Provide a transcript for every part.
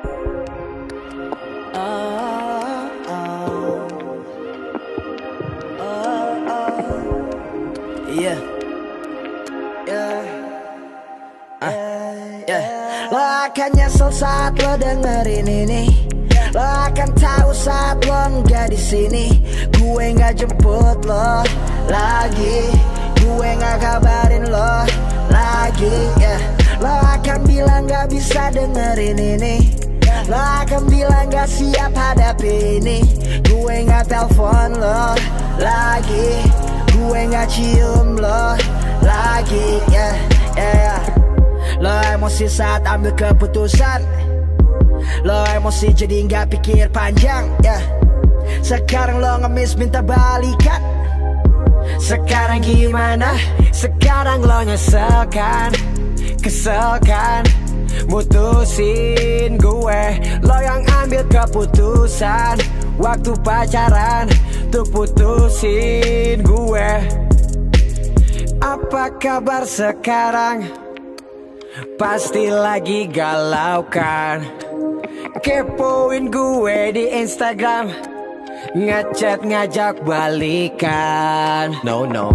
Yeah. Lo akan nyesel saat lo dengerin ini. Lo akan tahu saat lo nggak di sini. Gue nggak jemput lo lagi. Gue nggak kabarin lo lagi. Lo akan bilang nggak bisa dengerin ini. Lo akan bilang gak siap hadapi ini. Gue gak telepon lo lagi. Gue gak cium lo lagi. Lo emosi saat ambil keputusan. Lo emosi jadi gak pikir panjang. Sekarang lo ngemis minta balikan. Sekarang gimana? Sekarang lo nyesel kan? Kesel kan? Mutusin gue, lo yang ambil keputusan. Waktu pacaran, tuh putusin gue. Apa kabar sekarang? Pasti lagi galau kan? Kepoin gue di Instagram, ngechat ngajak balikan. No no,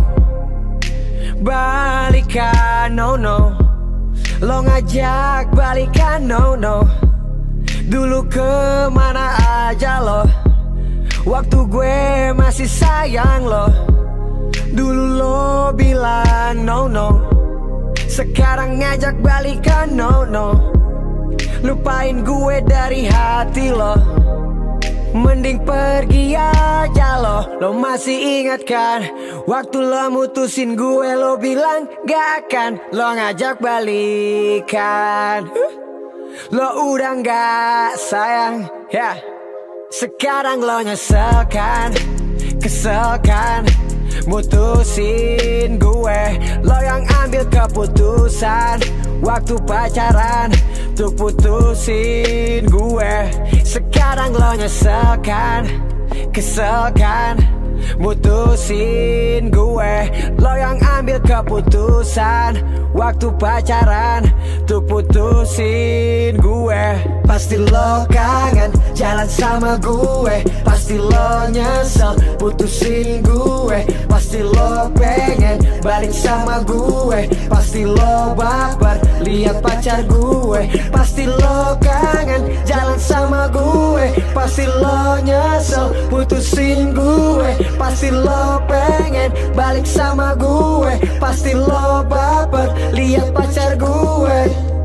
balikan no no. Lo ngajak balikan no no. Dulu kemana aja lo? Waktu gue masih sayang lo. Dulu lo bilang no no. Sekarang ngajak balikan no no. Lupain gue dari hati lo. Mending pergi aja lo. Lo masih ingat kan? Waktu lo mutusin gue lo bilang gak akan. Lo ngajak balikan. Lo udah gak sayang Sekarang lo nyesel kan? Kesel kan? Mutusin gue. Lo yang ambil keputusan. Waktu pacaran tuh putusin gue. Sekarang lo nyesel kan? Kesel kan? Mutusin gue. Lo yang ambil keputusan. Waktu pacaran tuh putusin gue. Pasti lo kangen jalan sama gue. Pasti lo nyesel putusin gue. Pasti lo pengen balik sama gue. Pasti lo baper lihat pacar gue. Pasti lo kangen jalan sama gue. Pasti lo nyesel putusin gue. Pasti lo pengen balik sama gue. Pasti lo baper lihat pacar gue.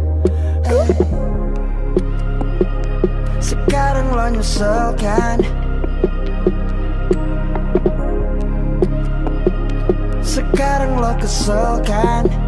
Sekarang lo nyesel kan? Sekarang lo kesel kan?